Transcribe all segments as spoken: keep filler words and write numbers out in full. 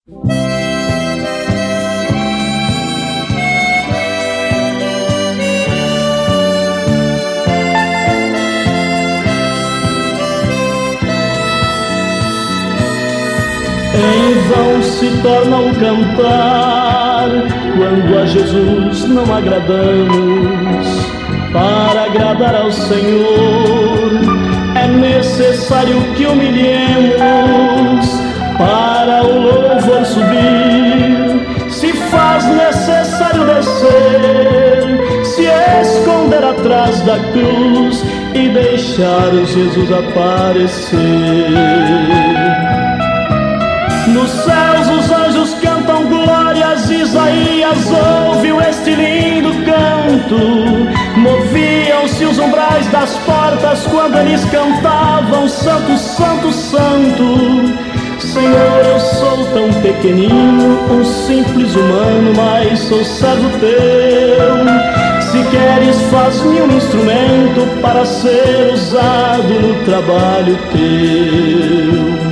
Em vão se torna o cantar quando a Jesus não agradamos. Para agradar ao Senhor é necessário que humilhemos. Para o louvor subir se faz necessário descer, se esconder atrás da cruz e deixar Jesus aparecer. Nos céus os anjos cantam glórias, Isaías ouviu este lindo canto. Moviam-se os umbrais das portas quando eles cantavam: Santo, Santo, Santo. Senhor, eu sou tão pequenino, um simples humano, mas sou servo teu. Se queres, faz-me um instrumento para ser usado no trabalho teu.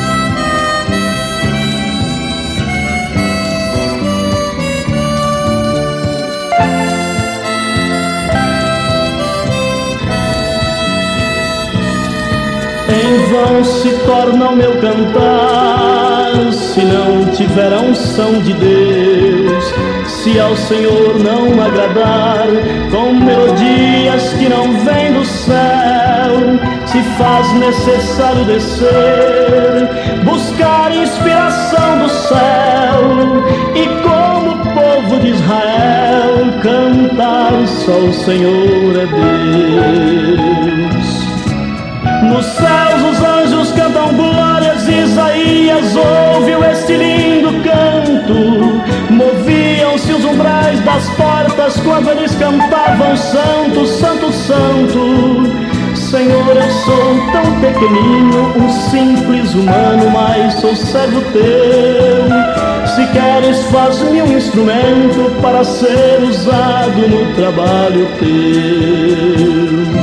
Em vão se torna o meu cantar se não tiver a unção de Deus, se ao Senhor não agradar com melodias que não vêm do céu. Se faz necessário descer, buscar inspiração do céu e, como o povo de Israel, cantar: só o Senhor é Deus. Nos céus os anjos cantam glórias, Isaías ouviu este lindo canto. Moviam-se os umbrais das portas quando eles cantavam: Santo, Santo, Santo. Senhor, eu sou tão pequenino, um simples humano, mas sou servo teu. Se queres, faz-me um instrumento para ser usado no trabalho teu.